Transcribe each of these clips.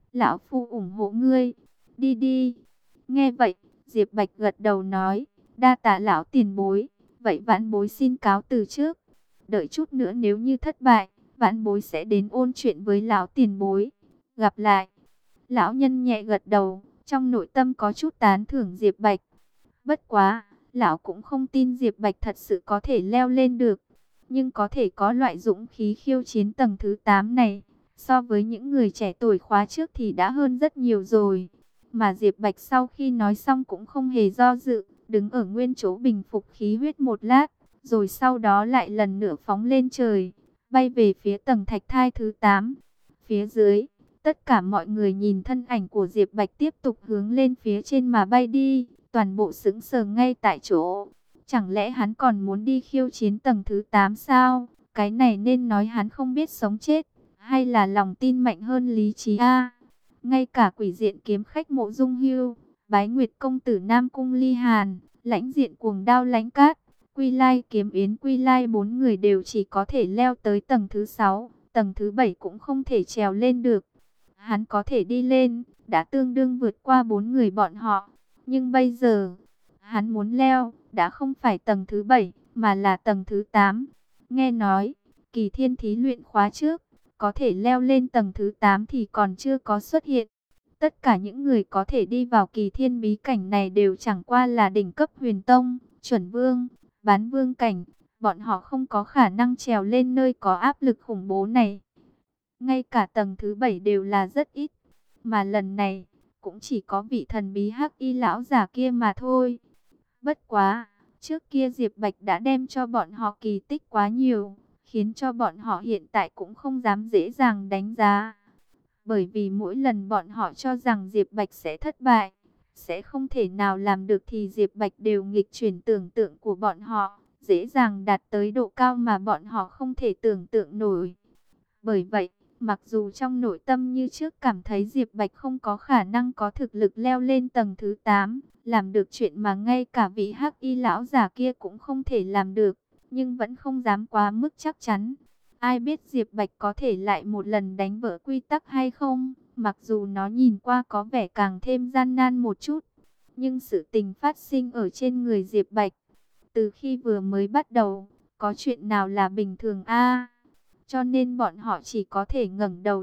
Lão Phu ủng hộ ngươi, đi đi. Nghe vậy, Diệp Bạch gật đầu nói, đa tạ lão tiền bối, vậy vãn bối xin cáo từ trước. Đợi chút nữa nếu như thất bại, vãn bối sẽ đến ôn chuyện với lão tiền bối. Gặp lại. Lão nhân nhẹ gật đầu, trong nội tâm có chút tán thưởng Diệp Bạch. Bất quá, lão cũng không tin Diệp Bạch thật sự có thể leo lên được. Nhưng có thể có loại dũng khí khiêu chiến tầng thứ 8 này, so với những người trẻ tuổi khóa trước thì đã hơn rất nhiều rồi. Mà Diệp Bạch sau khi nói xong cũng không hề do dự, đứng ở nguyên chỗ bình phục khí huyết một lát, rồi sau đó lại lần nữa phóng lên trời, bay về phía tầng thạch thai thứ 8. Phía dưới, tất cả mọi người nhìn thân ảnh của Diệp Bạch tiếp tục hướng lên phía trên mà bay đi, toàn bộ sững sờ ngay tại chỗ. Chẳng lẽ hắn còn muốn đi khiêu chiến tầng thứ 8 sao? Cái này nên nói hắn không biết sống chết, hay là lòng tin mạnh hơn lý trí a? Ngay cả quỷ diện kiếm khách Mộ Dung Hưu, Bái Nguyệt công tử Nam Cung Ly Hàn, lãnh diện cuồng đao Lãnh Cát, Quy Lai kiếm Yến Quy Lai, 4 người đều chỉ có thể leo tới tầng thứ 6, tầng thứ 7 cũng không thể trèo lên được. Hắn có thể đi lên, đã tương đương vượt qua 4 người bọn họ. Nhưng bây giờ, hắn muốn leo, đã không phải tầng thứ 7, mà là tầng thứ 8. Nghe nói, kỳ thiên thí luyện khóa trước, có thể leo lên tầng thứ 8 thì còn chưa có xuất hiện. Tất cả những người có thể đi vào kỳ thiên bí cảnh này đều chẳng qua là đỉnh cấp huyền tông, chuẩn vương, bán vương cảnh. Bọn họ không có khả năng trèo lên nơi có áp lực khủng bố này. Ngay cả tầng thứ 7 đều là rất ít. Mà lần này, cũng chỉ có vị thần bí hắc y lão giả kia mà thôi. Bất quá, trước kia Diệp Bạch đã đem cho bọn họ kỳ tích quá nhiều, khiến cho bọn họ hiện tại cũng không dám dễ dàng đánh giá. Bởi vì mỗi lần bọn họ cho rằng Diệp Bạch sẽ thất bại, sẽ không thể nào làm được thì Diệp Bạch đều nghịch chuyển tưởng tượng của bọn họ, dễ dàng đạt tới độ cao mà bọn họ không thể tưởng tượng nổi. Bởi vậy, mặc dù trong nội tâm như trước cảm thấy Diệp Bạch không có khả năng có thực lực leo lên tầng thứ 8, làm được chuyện mà ngay cả vị hắc y lão già kia cũng không thể làm được, nhưng vẫn không dám quá mức chắc chắn. Ai biết Diệp Bạch có thể lại một lần đánh vỡ quy tắc hay không, mặc dù nó nhìn qua có vẻ càng thêm gian nan một chút. Nhưng sự tình phát sinh ở trên người Diệp Bạch, từ khi vừa mới bắt đầu, có chuyện nào là bình thường a? Cho nên bọn họ chỉ có thể ngẩng đầu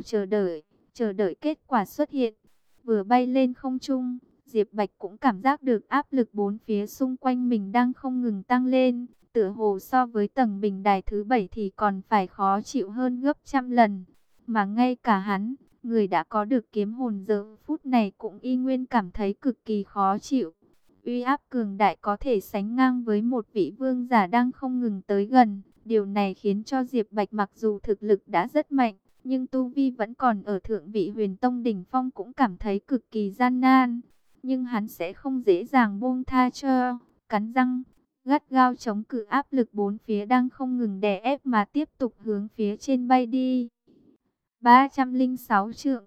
chờ đợi kết quả xuất hiện. Vừa bay lên không trung, Diệp Bạch cũng cảm giác được áp lực bốn phía xung quanh mình đang không ngừng tăng lên. Tựa hồ so với tầng bình đài thứ 7 thì còn phải khó chịu hơn gấp trăm lần. Mà ngay cả hắn, người đã có được kiếm hồn giờ phút này cũng y nguyên cảm thấy cực kỳ khó chịu. Uy áp cường đại có thể sánh ngang với một vị vương giả đang không ngừng tới gần. Điều này khiến cho Diệp Bạch mặc dù thực lực đã rất mạnh, nhưng tu vi vẫn còn ở thượng vị huyền tông đỉnh phong cũng cảm thấy cực kỳ gian nan. Nhưng hắn sẽ không dễ dàng buông tha cho, cắn răng, gắt gao chống cự áp lực bốn phía đang không ngừng đè ép mà tiếp tục hướng phía trên bay đi. 306 trượng,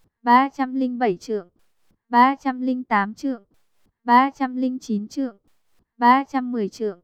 307 trượng, 308 trượng, 309 trượng, 310 trượng,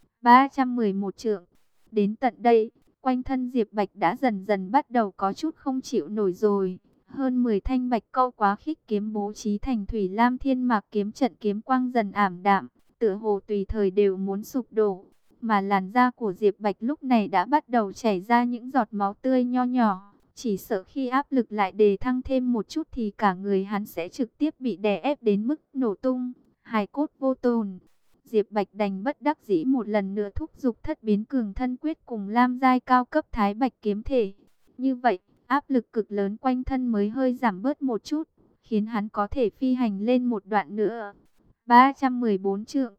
311 trượng. Đến tận đây, quanh thân Diệp Bạch đã dần dần bắt đầu có chút không chịu nổi rồi. Hơn 10 thanh bạch câu quá khích kiếm bố trí thành thủy lam thiên mạc kiếm trận, kiếm quang dần ảm đạm, tựa hồ tùy thời đều muốn sụp đổ. Mà làn da của Diệp Bạch lúc này đã bắt đầu chảy ra những giọt máu tươi nho nhỏ. Chỉ sợ khi áp lực lại đề thăng thêm một chút thì cả người hắn sẽ trực tiếp bị đè ép đến mức nổ tung, hài cốt vô tồn. Diệp Bạch đành bất đắc dĩ một lần nữa thúc giục thất biến cường thân quyết cùng lam giai cao cấp thái bạch kiếm thể. Như vậy, áp lực cực lớn quanh thân mới hơi giảm bớt một chút, khiến hắn có thể phi hành lên một đoạn nữa. 314 trượng,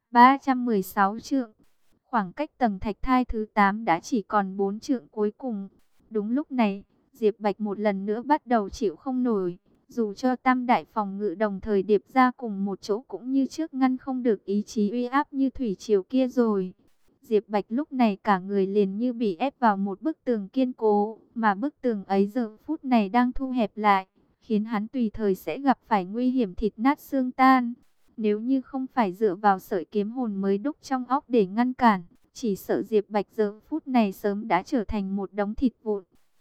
316 trượng. Khoảng cách tầng thạch thai thứ 8 đã chỉ còn 4 trượng cuối cùng. Đúng lúc này, Diệp Bạch một lần nữa bắt đầu chịu không nổi. Dù cho tam đại phòng ngự đồng thời điệp ra cùng một chỗ cũng như trước ngăn không được ý chí uy áp như thủy triều kia rồi. Diệp Bạch lúc này cả người liền như bị ép vào một bức tường kiên cố, mà bức tường ấy giờ phút này đang thu hẹp lại, khiến hắn tùy thời sẽ gặp phải nguy hiểm thịt nát xương tan. Nếu như không phải dựa vào sợi kiếm hồn mới đúc trong óc để ngăn cản, chỉ sợ Diệp Bạch giờ phút này sớm đã trở thành một đống thịt vụn.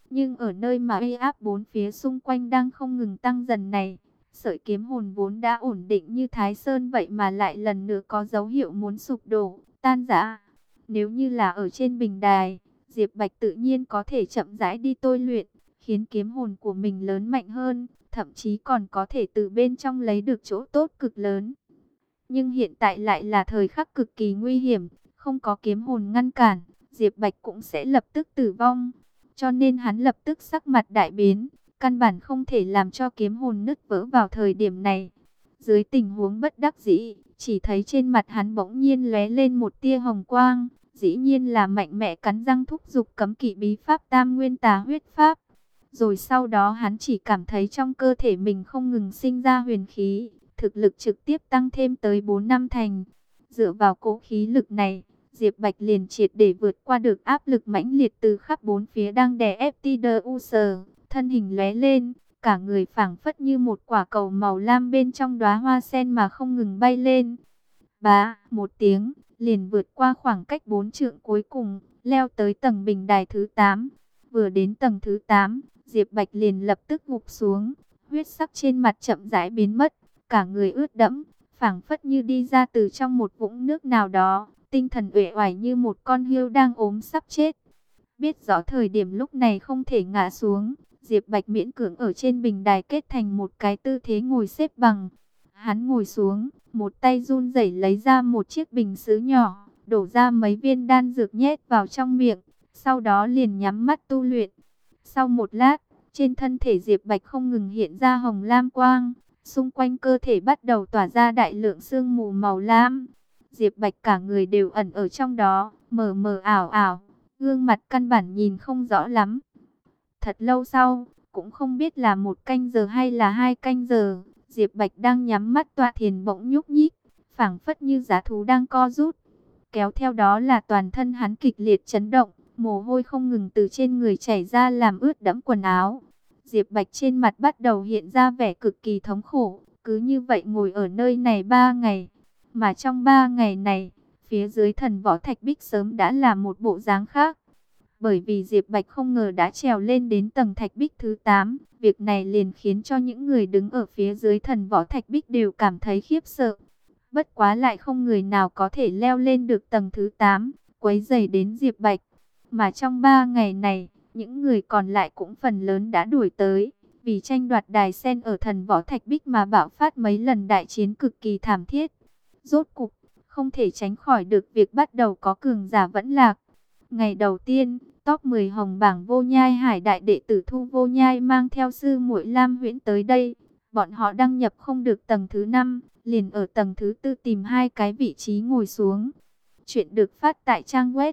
Nhưng ở nơi mà uy áp bốn phía xung quanh đang không ngừng tăng dần này, sợi kiếm hồn vốn đã ổn định như Thái Sơn vậy mà lại lần nữa có dấu hiệu muốn sụp đổ, tan rã. Nếu như là ở trên bình đài, Diệp Bạch tự nhiên có thể chậm rãi đi tôi luyện, khiến kiếm hồn của mình lớn mạnh hơn, thậm chí còn có thể từ bên trong lấy được chỗ tốt cực lớn. Nhưng hiện tại lại là thời khắc cực kỳ nguy hiểm, không có kiếm hồn ngăn cản, Diệp Bạch cũng sẽ lập tức tử vong. Cho nên hắn lập tức sắc mặt đại biến, căn bản không thể làm cho kiếm hồn nứt vỡ vào thời điểm này. Dưới tình huống bất đắc dĩ, chỉ thấy trên mặt hắn bỗng nhiên lóe lên một tia hồng quang, dĩ nhiên là mạnh mẽ cắn răng thúc giục cấm kỵ bí pháp Tam Nguyên Tà Huyết Pháp. Rồi sau đó hắn chỉ cảm thấy trong cơ thể mình không ngừng sinh ra huyền khí, thực lực trực tiếp tăng thêm tới 4 năm thành. Dựa vào cỗ khí lực này, Diệp Bạch liền triệt để vượt qua được áp lực mãnh liệt từ khắp bốn phía đang đè ép Tideus, thân hình lóe lên, cả người phảng phất như một quả cầu màu lam bên trong đóa hoa sen mà không ngừng bay lên. Bá, một tiếng, liền vượt qua khoảng cách 4 trượng cuối cùng, leo tới tầng bình đài thứ 8. Vừa đến tầng thứ 8, Diệp Bạch liền lập tức gục xuống, huyết sắc trên mặt chậm rãi biến mất, cả người ướt đẫm, phảng phất như đi ra từ trong một vũng nước nào đó, tinh thần uể oải như một con hươu đang ốm sắp chết. Biết rõ thời điểm lúc này không thể ngã xuống, Diệp Bạch miễn cưỡng ở trên bình đài kết thành một cái tư thế ngồi xếp bằng. Hắn ngồi xuống, một tay run rẩy lấy ra một chiếc bình sứ nhỏ, đổ ra mấy viên đan dược nhét vào trong miệng, sau đó liền nhắm mắt tu luyện. Sau một lát, trên thân thể Diệp Bạch không ngừng hiện ra hồng lam quang, xung quanh cơ thể bắt đầu tỏa ra đại lượng sương mù màu lam. Diệp Bạch cả người đều ẩn ở trong đó, mờ mờ ảo ảo, gương mặt căn bản nhìn không rõ lắm. Thật lâu sau, cũng không biết là 1 canh giờ hay là 2 canh giờ, Diệp Bạch đang nhắm mắt tọa thiền bỗng nhúc nhích, phảng phất như giá thú đang co rút. Kéo theo đó là toàn thân hắn kịch liệt chấn động, mồ hôi không ngừng từ trên người chảy ra làm ướt đẫm quần áo. Diệp Bạch trên mặt bắt đầu hiện ra vẻ cực kỳ thống khổ, cứ như vậy ngồi ở nơi này 3 ngày. Mà trong 3 ngày này, phía dưới thần võ thạch bích sớm đã là một bộ dáng khác. Bởi vì Diệp Bạch không ngờ đã trèo lên đến tầng thạch bích thứ 8, việc này liền khiến cho những người đứng ở phía dưới thần võ thạch bích đều cảm thấy khiếp sợ. Bất quá lại không người nào có thể leo lên được tầng thứ 8, quấy rầy đến Diệp Bạch. Mà trong 3 ngày này, những người còn lại cũng phần lớn đã đuổi tới, vì tranh đoạt đài sen ở thần võ thạch bích mà bạo phát mấy lần đại chiến cực kỳ thảm thiết. Rốt cục, không thể tránh khỏi được việc bắt đầu có cường giả vẫn lạc. Ngày đầu tiên, top 10 hồng bảng Vô Nhai Hải đại đệ tử Thu Vô Nhai mang theo sư muội Lam Huyễn tới đây. Bọn họ đăng nhập không được tầng thứ 5, liền ở tầng thứ 4 tìm 2 cái vị trí ngồi xuống. Chuyện được phát tại trang web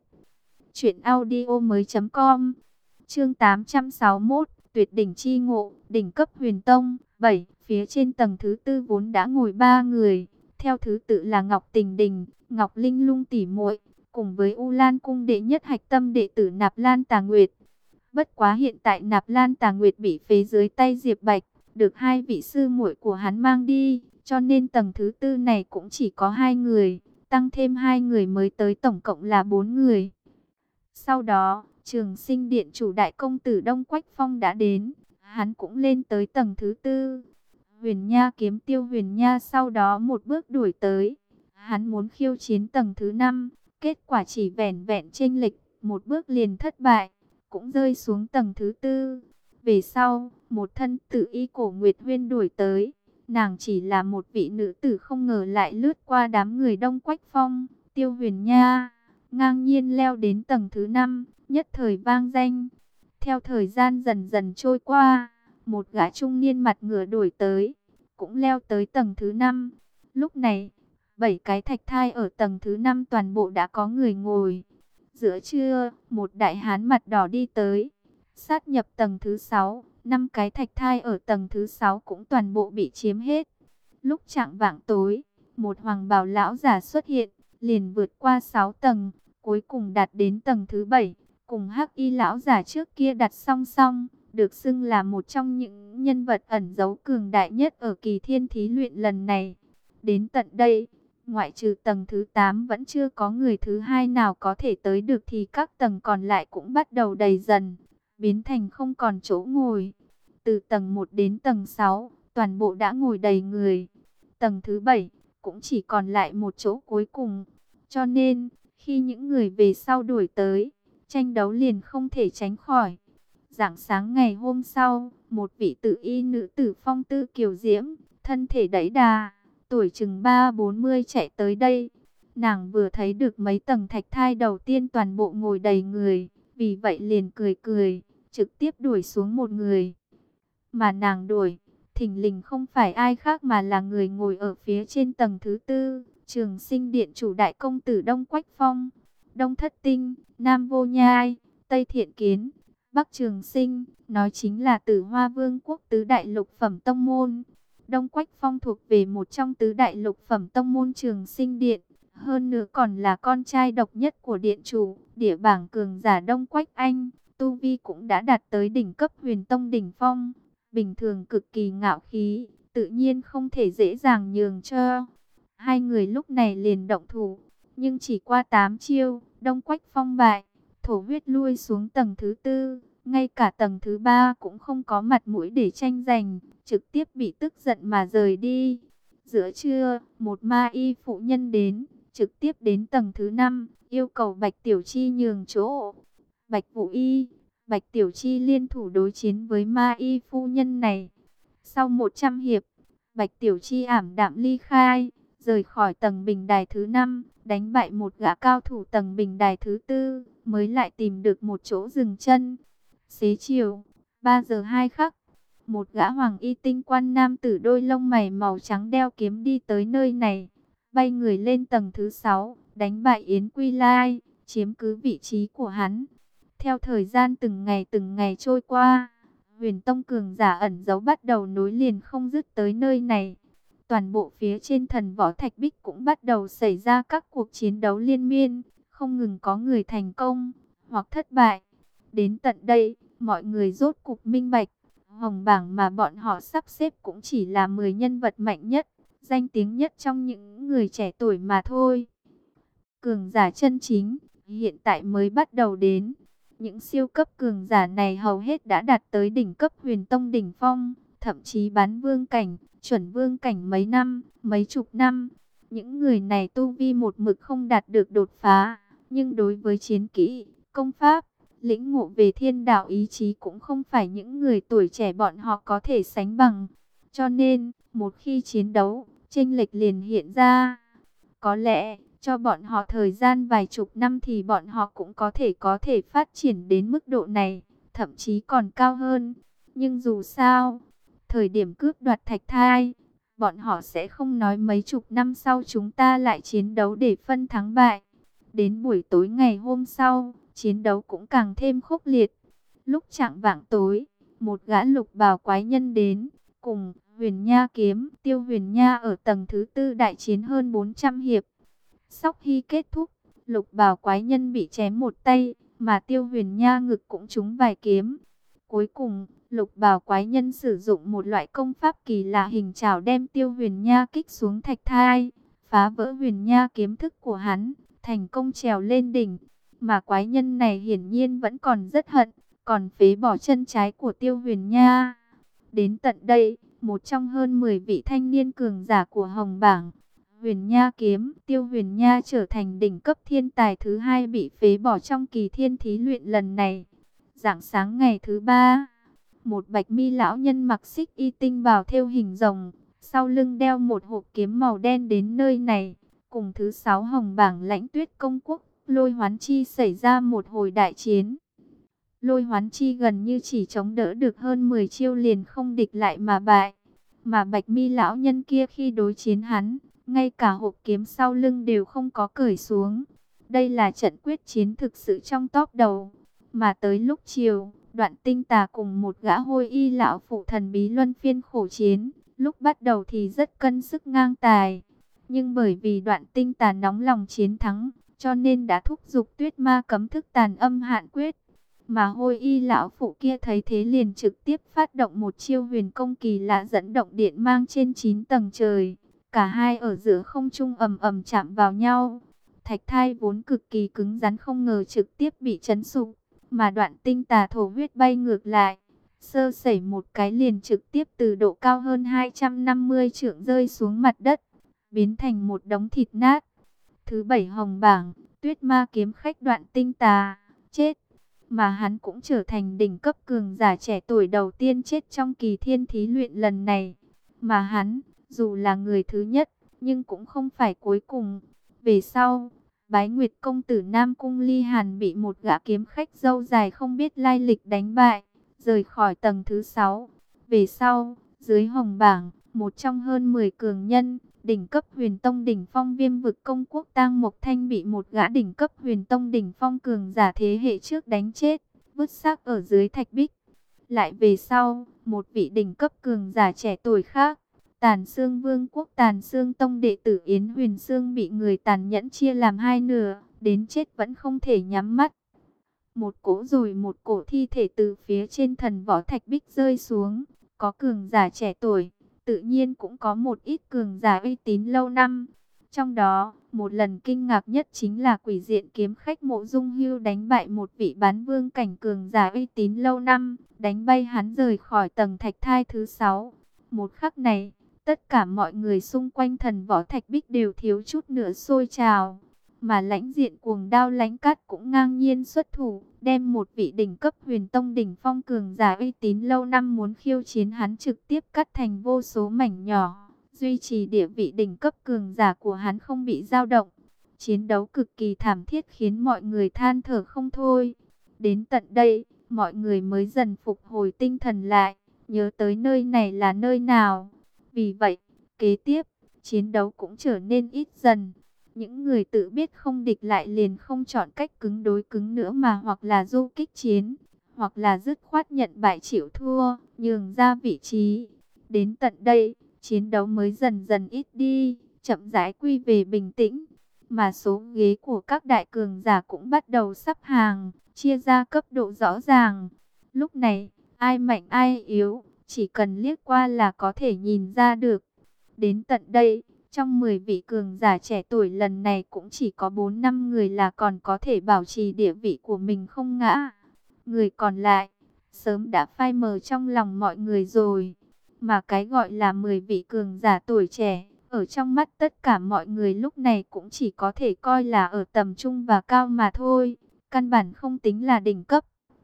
truyệnaudiomoi.com. Chương 861, Tuyệt đỉnh chi ngộ, đỉnh cấp huyền tông. 7. Phía trên tầng thứ 4 vốn đã ngồi 3 người, theo thứ tự là Ngọc Tình Đình, Ngọc Linh Lung tỷ muội, cùng với U Lan cung đệ nhất hạch tâm đệ tử Nạp Lan Tà Nguyệt. Bất quá hiện tại Nạp Lan Tà Nguyệt bị phế dưới tay Diệp Bạch, được 2 vị sư muội của hắn mang đi, cho nên tầng thứ 4 này cũng chỉ có 2 người, tăng thêm 2 người mới tới tổng cộng là 4 người. Sau đó, Trường Sinh Điện chủ đại công tử Đông Quách Phong đã đến, hắn cũng lên tới tầng thứ 4. Huyền Nha kiếm Tiêu Huyền Nha sau đó một bước đuổi tới, hắn muốn khiêu chiến tầng thứ 5, kết quả chỉ vẻn vẹn chênh lệch một bước liền thất bại, cũng rơi xuống tầng thứ 4. Về sau, một thân tử y Cổ Nguyệt Huyên đuổi tới, nàng chỉ là một vị nữ tử không ngờ lại lướt qua đám người Đông Quách Phong, Tiêu Huyền Nha, ngang nhiên leo đến tầng thứ 5, nhất thời vang danh. Theo thời gian dần dần trôi qua, một gã trung niên mặt ngửa đuổi tới, cũng leo tới tầng thứ 5. Lúc này, 7 cái thạch thai ở tầng thứ 5 toàn bộ đã có người ngồi. Giữa trưa, một đại hán mặt đỏ đi tới, sát nhập tầng thứ 6, 5 cái thạch thai ở tầng thứ 6 cũng toàn bộ bị chiếm hết. Lúc chạng vạng tối, một hoàng bào lão giả xuất hiện, liền vượt qua 6 tầng, cuối cùng đạt đến tầng thứ 7, cùng Hắc Y lão giả trước kia đặt song song, được xưng là một trong những nhân vật ẩn giấu cường đại nhất ở kỳ thiên thí luyện lần này. Đến tận đây, ngoại trừ tầng thứ 8 vẫn chưa có người thứ hai nào có thể tới được thì các tầng còn lại cũng bắt đầu đầy dần. biến thành không còn chỗ ngồi. Từ tầng 1 đến tầng 6, toàn bộ đã ngồi đầy người. Tầng thứ 7 cũng chỉ còn lại một chỗ cuối cùng. Cho nên, khi những người về sau đuổi tới, tranh đấu liền không thể tránh khỏi. Rạng sáng ngày hôm sau, một vị tự y nữ tử phong tư kiều diễm, thân thể đẫy đà, tuổi chừng 30-40 chạy tới đây. Nàng vừa thấy được mấy tầng thạch thai đầu tiên toàn bộ ngồi đầy người, vì vậy liền cười cười, trực tiếp đuổi xuống một người. Mà nàng đuổi, thình lình không phải ai khác mà là người ngồi ở phía trên tầng thứ 4, Trường Sinh Điện chủ đại công tử Đông Quách Phong. Đông Thất Tinh, Nam Vô Nhai, Tây Thiện Kiến, Bắc Trường Sinh, nói chính là Tử Hoa Vương quốc tứ đại lục phẩm tông môn. Đông Quách Phong thuộc về một trong tứ đại lục phẩm tông môn Trường Sinh Điện, hơn nữa còn là con trai độc nhất của điện chủ, địa bảng cường giả Đông Quách Anh, tu vi cũng đã đạt tới đỉnh cấp Huyền Tông đỉnh phong, bình thường cực kỳ ngạo khí, tự nhiên không thể dễ dàng nhường cho. Hai người lúc này liền động thủ, nhưng chỉ qua 8 chiêu, Đông Quách Phong bại, thổ huyết lui xuống tầng thứ 4, ngay cả tầng thứ 3 cũng không có mặt mũi để tranh giành, trực tiếp bị tức giận mà rời đi. Giữa trưa, một ma y phụ nhân đến, trực tiếp đến tầng thứ 5, yêu cầu Bạch Tiểu Chi nhường chỗ. Bạch Vũ Y, Bạch Tiểu Chi liên thủ đối chiến với ma y phu nhân này. Sau 100 hiệp, Bạch Tiểu Chi ảm đạm ly khai, rời khỏi tầng bình đài thứ 5, đánh bại một gã cao thủ tầng bình đài thứ 4, mới lại tìm được một chỗ dừng chân. Xế chiều, 3 giờ 2 khắc, một gã hoàng y tinh quan nam tử đôi lông mày màu trắng đeo kiếm đi tới nơi này, bay người lên tầng thứ 6, đánh bại Yến Quy Lai, chiếm cứ vị trí của hắn. Theo thời gian từng ngày trôi qua, Huyền Tông cường giả ẩn giấu bắt đầu nối liền không dứt tới nơi này. Toàn bộ phía trên thần võ thạch bích cũng bắt đầu xảy ra các cuộc chiến đấu liên miên, không ngừng có người thành công hoặc thất bại. Đến tận đây, mọi người rốt cục minh bạch, hồng bảng mà bọn họ sắp xếp cũng chỉ là 10 nhân vật mạnh nhất, danh tiếng nhất trong những người trẻ tuổi mà thôi. Cường giả chân chính hiện tại mới bắt đầu đến. Những siêu cấp cường giả này hầu hết đã đạt tới đỉnh cấp Huyền Tông đỉnh phong, thậm chí bán vương cảnh, chuẩn vương cảnh mấy năm, mấy chục năm. Những người này tu vi một mực không đạt được đột phá, nhưng đối với chiến kỹ, công pháp, lĩnh ngộ về thiên đạo ý chí cũng không phải những người tuổi trẻ bọn họ có thể sánh bằng. Cho nên, một khi chiến đấu, chênh lệch liền hiện ra. Có lẽ, cho bọn họ thời gian vài chục năm thì bọn họ cũng có thể phát triển đến mức độ này, thậm chí còn cao hơn. Nhưng dù sao, thời điểm cướp đoạt thạch thai, bọn họ sẽ không nói mấy chục năm sau chúng ta lại chiến đấu để phân thắng bại. Đến buổi tối ngày hôm sau, chiến đấu cũng càng thêm khốc liệt. Lúc chạng vạng tối, một gã lục bào quái nhân đến, cùng Huyền Nha kiếm, Tiêu Huyền Nha ở tầng thứ 4 đại chiến hơn 400 hiệp. Sau khi kết thúc, lục bào quái nhân bị chém một tay, mà Tiêu Huyền Nha ngực cũng trúng vài kiếm. Cuối cùng, lục bào quái nhân sử dụng một loại công pháp kỳ lạ hình trảo đem Tiêu Huyền Nha kích xuống thạch thai, phá vỡ Huyền Nha kiếm thức của hắn, thành công trèo lên đỉnh. Mà quái nhân này hiển nhiên vẫn còn rất hận, còn phế bỏ chân trái của Tiêu Huyền Nha. Đến tận đây, một trong hơn 10 vị thanh niên cường giả của Hồng Bảng, Huyền Nha kiếm, Tiêu Huyền Nha trở thành đỉnh cấp thiên tài thứ 2 bị phế bỏ trong kỳ thiên thí luyện lần này. Rạng sáng ngày thứ 3, một bạch mi lão nhân mặc xích y tinh bào thêu hình rồng, sau lưng đeo một hộp kiếm màu đen đến nơi này, cùng thứ 6 Hồng Bảng Lãnh Tuyết công quốc, Lôi Hoán Chi xảy ra một hồi đại chiến. Lôi Hoán Chi gần như chỉ chống đỡ được hơn 10 chiêu liền không địch lại mà bại. Mà bạch mi lão nhân kia khi đối chiến hắn, ngay cả hộp kiếm sau lưng đều không có cởi xuống. Đây là trận quyết chiến thực sự trong top đầu. Mà tới lúc chiều, Đoạn Tinh Tà cùng một gã hôi y lão phụ thần bí luân phiên khổ chiến. Lúc bắt đầu thì rất cân sức ngang tài. Nhưng bởi vì Đoạn Tinh Tà nóng lòng chiến thắng, cho nên đã thúc giục Tuyết Ma cấm thức tàn âm hạn quyết. Mà hôi y lão phụ kia thấy thế liền trực tiếp phát động một chiêu huyền công kỳ lạ dẫn động điện mang trên 9 tầng trời. Cả hai ở giữa không trung ầm ầm chạm vào nhau. Thạch thai vốn cực kỳ cứng rắn không ngờ trực tiếp bị chấn sụp. Mà Đoạn Tinh Tà thổ huyết bay ngược lại, sơ sẩy một cái liền trực tiếp từ độ cao hơn 250 trượng rơi xuống mặt đất, biến thành một đống thịt nát. Thứ 7 hồng bảng, Tuyết Ma kiếm khách Đoạn Tinh Tà, chết. Mà hắn cũng trở thành đỉnh cấp cường giả trẻ tuổi đầu tiên chết trong kỳ thiên thí luyện lần này. Mà hắn, dù là người thứ nhất, nhưng cũng không phải cuối cùng. Về sau, Bái Nguyệt công tử Nam Cung Ly Hàn bị một gã kiếm khách râu dài không biết lai lịch đánh bại, rời khỏi tầng thứ 6. Về sau, dưới hồng bảng, một trong hơn 10 cường nhân, đỉnh cấp huyền tông đỉnh phong Viêm vực công quốc Tang Mộc Thanh bị một gã đỉnh cấp huyền tông đỉnh phong cường giả thế hệ trước đánh chết, vứt xác ở dưới thạch bích. Lại về sau, một vị đỉnh cấp cường giả trẻ tuổi khác, Tàn Xương Vương quốc Tàn Xương Tông đệ tử Yến Huyền Xương bị người tàn nhẫn chia làm hai nửa, đến chết vẫn không thể nhắm mắt. Một cỗ rồi một cổ thi thể từ phía trên thần võ thạch bích rơi xuống, có cường giả trẻ tuổi, tự nhiên cũng có một ít cường giả uy tín lâu năm. Trong đó, một lần kinh ngạc nhất chính là quỷ diện kiếm khách Mộ Dung Hưu đánh bại một vị bán vương cảnh cường giả uy tín lâu năm, đánh bay hắn rời khỏi tầng thạch thai thứ 6. Một khắc này, tất cả mọi người xung quanh thần võ thạch bích đều thiếu chút nữa sôi trào. Mà lãnh diện cuồng đao lãnh cát cũng ngang nhiên xuất thủ, đem một vị đỉnh cấp huyền tông đỉnh phong cường giả uy tín lâu năm muốn khiêu chiến hắn trực tiếp cắt thành vô số mảnh nhỏ, duy trì địa vị đỉnh cấp cường giả của hắn không bị dao động. Chiến đấu cực kỳ thảm thiết khiến mọi người than thở không thôi. Đến tận đây, mọi người mới dần phục hồi tinh thần lại, nhớ tới nơi này là nơi nào. Vì vậy, kế tiếp, chiến đấu cũng trở nên ít dần. Những người tự biết không địch lại liền không chọn cách cứng đối cứng nữa mà hoặc là du kích chiến, hoặc là dứt khoát nhận bại chịu thua, nhường ra vị trí. Đến tận đây, chiến đấu mới dần dần ít đi, chậm rãi quy về bình tĩnh. Mà số ghế của các đại cường giả cũng bắt đầu sắp hàng, chia ra cấp độ rõ ràng. Lúc này, ai mạnh ai yếu, chỉ cần liếc qua là có thể nhìn ra được. Đến tận đây, trong 10 vị cường giả trẻ tuổi lần này cũng chỉ có 4-5 người là còn có thể bảo trì địa vị của mình không ngã. Người còn lại, sớm đã phai mờ trong lòng mọi người rồi. Mà cái gọi là 10 vị cường giả tuổi trẻ, ở trong mắt tất cả mọi người lúc này cũng chỉ có thể coi là ở tầm trung và cao mà thôi. Căn bản không tính là đỉnh cấp.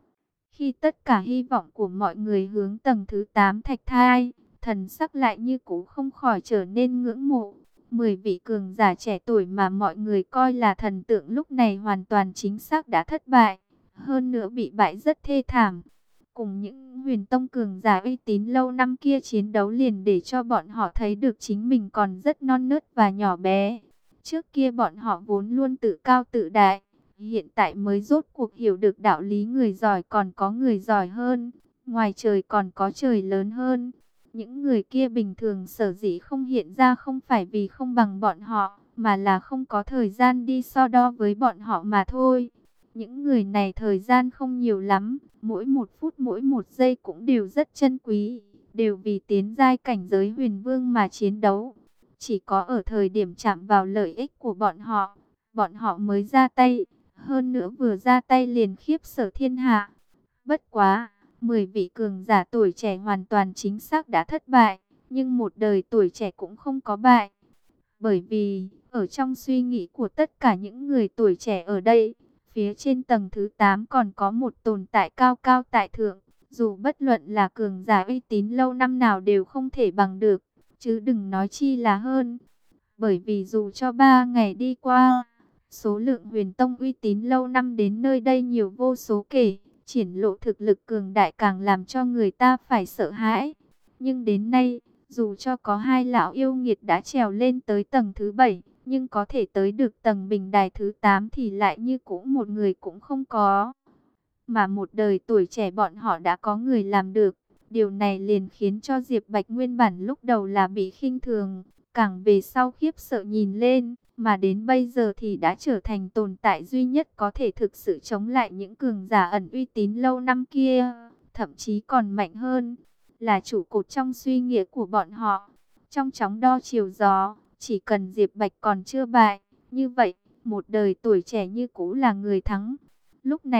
Khi tất cả hy vọng của mọi người hướng tầng thứ 8 thạch thai, thần sắc lại như cũ không khỏi trở nên ngưỡng mộ. 10 vị cường giả trẻ tuổi mà mọi người coi là thần tượng lúc này hoàn toàn chính xác đã thất bại. Hơn nữa bị bại rất thê thảm. Cùng những huyền tông cường giả uy tín lâu năm kia chiến đấu liền để cho bọn họ thấy được chính mình còn rất non nớt và nhỏ bé. Trước kia bọn họ vốn luôn tự cao tự đại. Hiện tại mới rốt cuộc hiểu được đạo lý người giỏi còn có người giỏi hơn. Ngoài trời còn có trời lớn hơn. Những người kia bình thường sở dĩ không hiện ra không phải vì không bằng bọn họ, mà là không có thời gian đi so đo với bọn họ mà thôi. Những người này thời gian không nhiều lắm, mỗi một phút mỗi một giây cũng đều rất chân quý, đều vì tiến giai cảnh giới huyền vương mà chiến đấu. Chỉ có ở thời điểm chạm vào lợi ích của bọn họ mới ra tay, hơn nữa vừa ra tay liền khiếp sợ thiên hạ. Bất quá, 10 vị cường giả tuổi trẻ hoàn toàn chính xác đã thất bại, nhưng một đời tuổi trẻ cũng không có bại. Bởi vì, ở trong suy nghĩ của tất cả những người tuổi trẻ ở đây, phía trên tầng thứ 8 còn có một tồn tại cao cao tại thượng, dù bất luận là cường giả uy tín lâu năm nào đều không thể bằng được, chứ đừng nói chi là hơn. Bởi vì dù cho 3 ngày đi qua, số lượng huyền tông uy tín lâu năm đến nơi đây nhiều vô số kể, triển lộ thực lực cường đại càng làm cho người ta phải sợ hãi. Nhưng đến nay, dù cho có hai lão yêu nghiệt đã trèo lên tới tầng thứ 7, nhưng có thể tới được tầng bình đài thứ 8 thì lại như cũ một người cũng không có. Mà một đời tuổi trẻ bọn họ đã có người làm được. Điều này liền khiến cho Diệp Bạch nguyên bản lúc đầu là bị khinh thường, càng về sau khiếp sợ nhìn lên, mà đến bây giờ thì đã trở thành tồn tại duy nhất có thể thực sự chống lại những cường giả ẩn uy tín lâu năm kia, thậm chí còn mạnh hơn, là trụ cột trong suy nghĩ của bọn họ. Trong chóng đo chiều gió, chỉ cần Diệp Bạch còn chưa bại, như vậy, một đời tuổi trẻ như cũ là người thắng. Lúc này,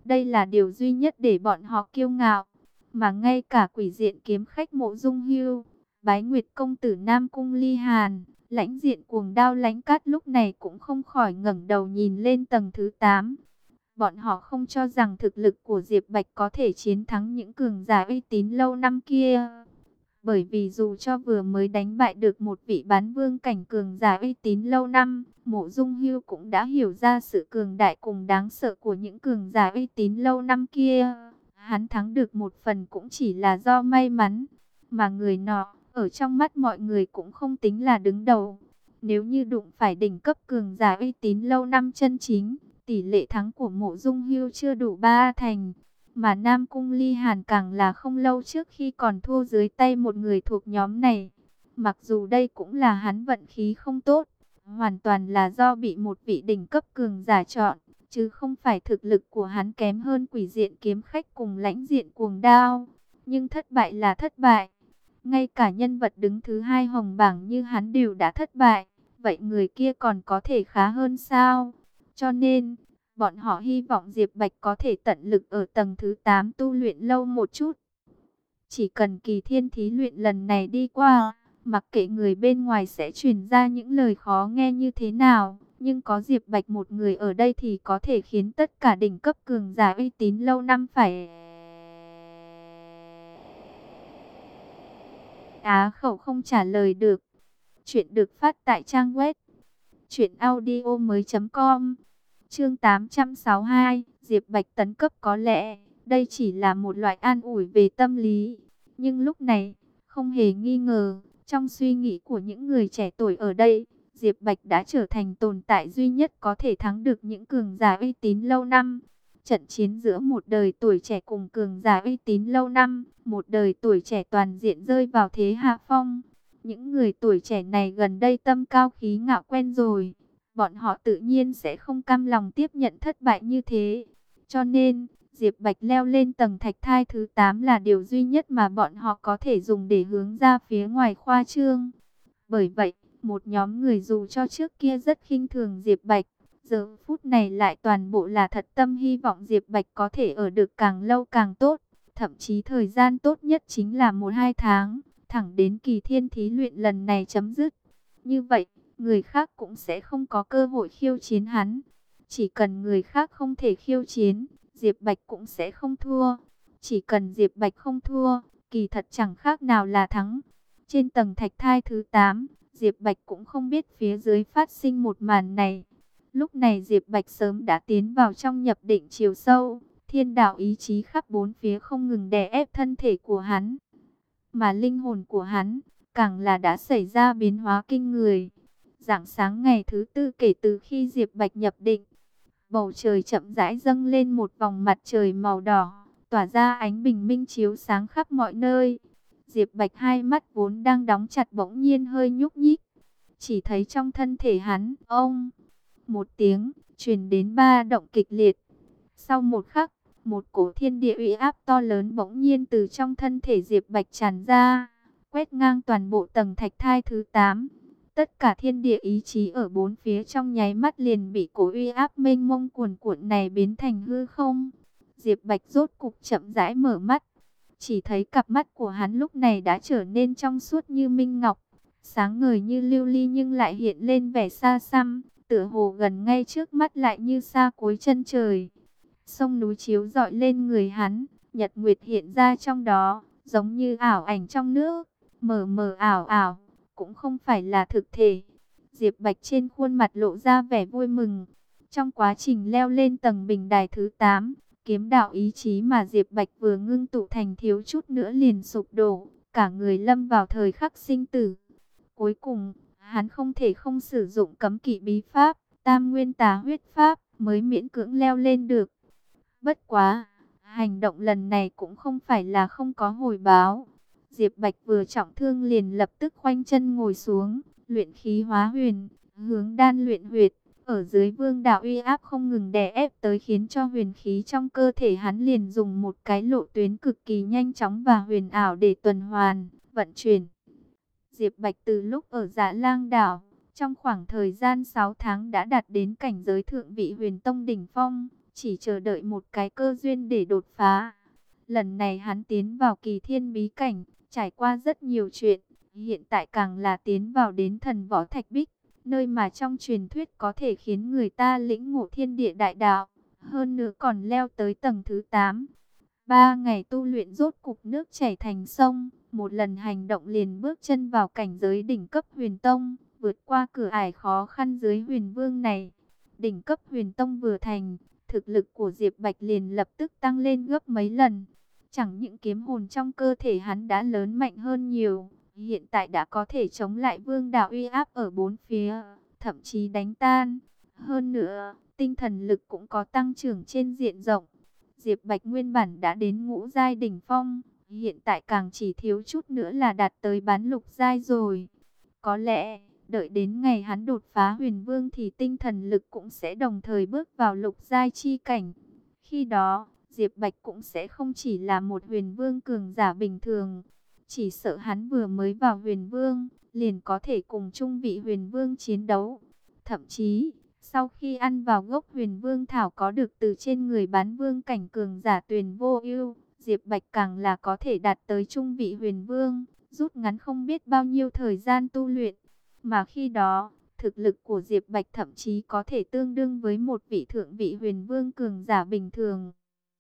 Đây là điều duy nhất để bọn họ kiêu ngạo. Mà ngay cả quỷ diện kiếm khách Mộ Dung Hưu, Bái Nguyệt công tử Nam Cung Ly Hàn, lãnh diện cuồng đao Lãnh Cát lúc này cũng không khỏi ngẩng đầu nhìn lên tầng thứ 8. Bọn họ không cho rằng thực lực của Diệp Bạch có thể chiến thắng những cường giả uy tín lâu năm kia. Bởi vì dù cho vừa mới đánh bại được một vị bán vương cảnh cường giả uy tín lâu năm, Mộ Dung Hưu cũng đã hiểu ra sự cường đại cùng đáng sợ của những cường giả uy tín lâu năm kia. Hắn thắng được một phần cũng chỉ là do may mắn, mà người nọ, ở trong mắt mọi người cũng không tính là đứng đầu. Nếu như đụng phải đỉnh cấp cường giả uy tín lâu năm chân chính, tỷ lệ thắng của Mộ Dung Hưu chưa đủ 3 thành. Mà Nam Cung Ly Hàn càng là không lâu trước khi còn thua dưới tay một người thuộc nhóm này. Mặc dù đây cũng là hắn vận khí không tốt, hoàn toàn là do bị một vị đỉnh cấp cường giả chọn, chứ không phải thực lực của hắn kém hơn quỷ diện kiếm khách cùng lãnh diện cuồng đao. Nhưng thất bại là thất bại. Ngay cả nhân vật đứng thứ 2 hồng bảng như hắn đều đã thất bại. Vậy người kia còn có thể khá hơn sao? Cho nên, bọn họ hy vọng Diệp Bạch có thể tận lực ở tầng thứ 8 tu luyện lâu một chút. Chỉ cần kỳ thiên thí luyện lần này đi qua, mặc kệ người bên ngoài sẽ truyền ra những lời khó nghe như thế nào, nhưng có Diệp Bạch một người ở đây thì có thể khiến tất cả đỉnh cấp cường giả uy tín lâu năm phải á khẩu không trả lời được. Chuyện được phát tại trang web truyệnaudiomoi.com. Chương 862, Diệp Bạch tấn cấp. Có lẽ đây chỉ là một loại an ủi về tâm lý, nhưng lúc này, không hề nghi ngờ, trong suy nghĩ của những người trẻ tuổi ở đây, Diệp Bạch đã trở thành tồn tại duy nhất có thể thắng được những cường giả uy tín lâu năm. Trận chiến giữa một đời tuổi trẻ cùng cường giả uy tín lâu năm, một đời tuổi trẻ toàn diện rơi vào thế hạ phong. Những người tuổi trẻ này gần đây tâm cao khí ngạo quen rồi, bọn họ tự nhiên sẽ không cam lòng tiếp nhận thất bại như thế. Cho nên, Diệp Bạch leo lên tầng thạch thai thứ 8 là điều duy nhất mà bọn họ có thể dùng để hướng ra phía ngoài khoa trương. Bởi vậy, một nhóm người dù cho trước kia rất khinh thường Diệp Bạch, giờ phút này lại toàn bộ là thật tâm hy vọng Diệp Bạch có thể ở được càng lâu càng tốt. Thậm chí thời gian tốt nhất chính là 1-2 tháng, thẳng đến kỳ thiên thí luyện lần này chấm dứt. Như vậy, người khác cũng sẽ không có cơ hội khiêu chiến hắn. Chỉ cần người khác không thể khiêu chiến, Diệp Bạch cũng sẽ không thua. Chỉ cần Diệp Bạch không thua, kỳ thật chẳng khác nào là thắng. Trên tầng thạch thai thứ 8, Diệp Bạch cũng không biết phía dưới phát sinh một màn này. Lúc này Diệp Bạch sớm đã tiến vào trong nhập định chiều sâu, thiên đạo ý chí khắp bốn phía không ngừng đè ép thân thể của hắn. Mà linh hồn của hắn, càng là đã xảy ra biến hóa kinh người. Rạng sáng ngày thứ 4 kể từ khi Diệp Bạch nhập định, bầu trời chậm rãi dâng lên một vòng mặt trời màu đỏ, tỏa ra ánh bình minh chiếu sáng khắp mọi nơi. Diệp Bạch hai mắt vốn đang đóng chặt bỗng nhiên hơi nhúc nhích. Chỉ thấy trong thân thể hắn, ông, một tiếng, truyền đến ba động kịch liệt. Sau một khắc, một cổ thiên địa uy áp to lớn bỗng nhiên từ trong thân thể Diệp Bạch tràn ra, quét ngang toàn bộ tầng thạch thai thứ 8. Tất cả thiên địa ý chí ở bốn phía trong nháy mắt liền bị cổ uy áp mênh mông cuồn cuộn này biến thành hư không. Diệp Bạch rốt cục chậm rãi mở mắt. Chỉ thấy cặp mắt của hắn lúc này đã trở nên trong suốt như minh ngọc, sáng ngời như lưu ly nhưng lại hiện lên vẻ xa xăm, tựa hồ gần ngay trước mắt lại như xa cuối chân trời. Sông núi chiếu rọi lên người hắn, nhật nguyệt hiện ra trong đó, giống như ảo ảnh trong nước, mờ mờ ảo ảo, cũng không phải là thực thể. Diệp Bạch trên khuôn mặt lộ ra vẻ vui mừng. Trong quá trình leo lên tầng bình đài thứ 8, kiếm đạo ý chí mà Diệp Bạch vừa ngưng tụ thành thiếu chút nữa liền sụp đổ, cả người lâm vào thời khắc sinh tử. Cuối cùng, hắn không thể không sử dụng cấm kỵ bí pháp, Tam Nguyên Tà Huyết Pháp, mới miễn cưỡng leo lên được. Bất quá, hành động lần này cũng không phải là không có hồi báo. Diệp Bạch vừa trọng thương liền lập tức khoanh chân ngồi xuống, luyện khí hóa huyền, hướng đan luyện huyệt. Ở dưới vương đạo uy áp không ngừng đè ép tới khiến cho huyền khí trong cơ thể hắn liền dùng một cái lộ tuyến cực kỳ nhanh chóng và huyền ảo để tuần hoàn, vận chuyển. Diệp Bạch từ lúc ở Dạ Lang đảo, trong khoảng thời gian 6 tháng đã đạt đến cảnh giới thượng vị huyền tông đỉnh phong. chỉ chờ đợi một cái cơ duyên để đột phá. Lần này hắn tiến vào Kỳ Thiên bí cảnh, trải qua rất nhiều chuyện, hiện tại càng là tiến vào đến Thần Võ Thạch Bích, nơi mà trong truyền thuyết có thể khiến người ta lĩnh ngộ thiên địa đại đạo, hơn nữa còn leo tới tầng thứ 8. 3 ngày tu luyện rốt cục nước chảy thành sông, một lần hành động liền bước chân vào cảnh giới đỉnh cấp Huyền Tông, vượt qua cửa ải khó khăn dưới Huyền Vương này. Đỉnh cấp Huyền Tông vừa thành, thực lực của Diệp Bạch liền lập tức tăng lên gấp mấy lần. Chẳng những kiếm hồn trong cơ thể hắn đã lớn mạnh hơn nhiều, hiện tại đã có thể chống lại vương đạo uy áp ở bốn phía, thậm chí đánh tan. Hơn nữa, tinh thần lực cũng có tăng trưởng trên diện rộng. Diệp Bạch nguyên bản đã đến ngũ giai đỉnh phong, hiện tại càng chỉ thiếu chút nữa là đạt tới bán lục giai rồi. Có lẽ, đợi đến ngày hắn đột phá Huyền Vương thì tinh thần lực cũng sẽ đồng thời bước vào lục giai chi cảnh. Khi đó, Diệp Bạch cũng sẽ không chỉ là một Huyền Vương cường giả bình thường. Chỉ sợ hắn vừa mới vào Huyền Vương, liền có thể cùng chung vị Huyền Vương chiến đấu. Thậm chí, sau khi ăn vào gốc Huyền Vương Thảo có được từ trên người bán vương cảnh cường giả Tuyền Vô Ưu, Diệp Bạch càng là có thể đạt tới trung vị Huyền Vương, rút ngắn không biết bao nhiêu thời gian tu luyện. Mà khi đó, thực lực của Diệp Bạch thậm chí có thể tương đương với một vị thượng vị Huyền Vương cường giả bình thường.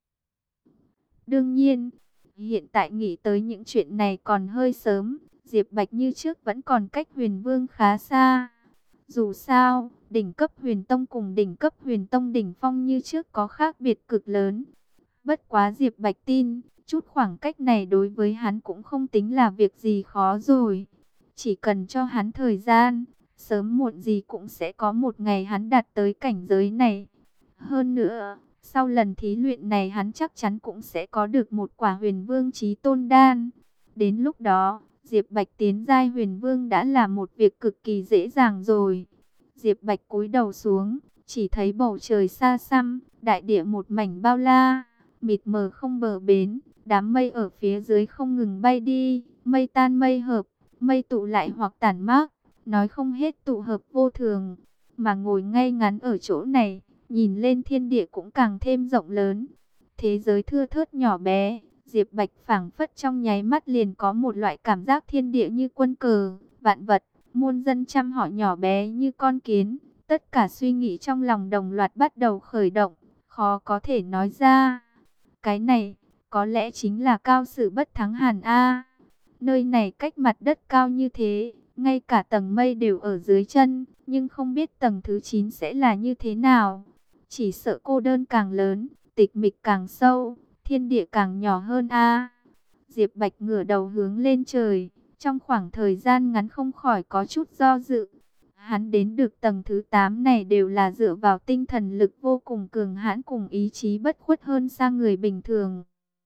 Đương nhiên, hiện tại nghĩ tới những chuyện này còn hơi sớm, Diệp Bạch như trước vẫn còn cách Huyền Vương khá xa. Dù sao, đỉnh cấp Huyền Tông cùng đỉnh cấp Huyền Tông đỉnh phong như trước có khác biệt cực lớn. Bất quá Diệp Bạch tin, chút khoảng cách này đối với hắn cũng không tính là việc gì khó rồi. Chỉ cần cho hắn thời gian, sớm muộn gì cũng sẽ có một ngày hắn đạt tới cảnh giới này. Hơn nữa, sau lần thí luyện này hắn chắc chắn cũng sẽ có được một quả Huyền Vương Chí Tôn đan. Đến lúc đó, Diệp Bạch tiến giai Huyền Vương đã là một việc cực kỳ dễ dàng rồi. Diệp Bạch cúi đầu xuống, chỉ thấy bầu trời xa xăm, đại địa một mảnh bao la, mịt mờ không bờ bến, đám mây ở phía dưới không ngừng bay đi, mây tan mây hợp, mây tụ lại hoặc tản mát, nói không hết tụ hợp vô thường. Mà ngồi ngay ngắn ở chỗ này, nhìn lên thiên địa cũng càng thêm rộng lớn. Thế giới thưa thớt nhỏ bé, Diệp Bạch phảng phất trong nháy mắt liền có một loại cảm giác thiên địa như quân cờ, vạn vật, muôn dân trăm họ nhỏ bé như con kiến. Tất cả suy nghĩ trong lòng đồng loạt bắt đầu khởi động, khó có thể nói ra. Cái này, có lẽ chính là cao sử bất thắng hàn A. Nơi này cách mặt đất cao như thế, ngay cả tầng mây đều ở dưới chân, nhưng không biết tầng thứ 9 sẽ là như thế nào. Chỉ sợ cô đơn càng lớn, tịch mịch càng sâu, thiên địa càng nhỏ hơn a. Diệp Bạch ngửa đầu hướng lên trời, trong khoảng thời gian ngắn không khỏi có chút do dự. Hắn đến được tầng thứ 8 này đều là dựa vào tinh thần lực vô cùng cường hãn cùng ý chí bất khuất hơn xa người bình thường.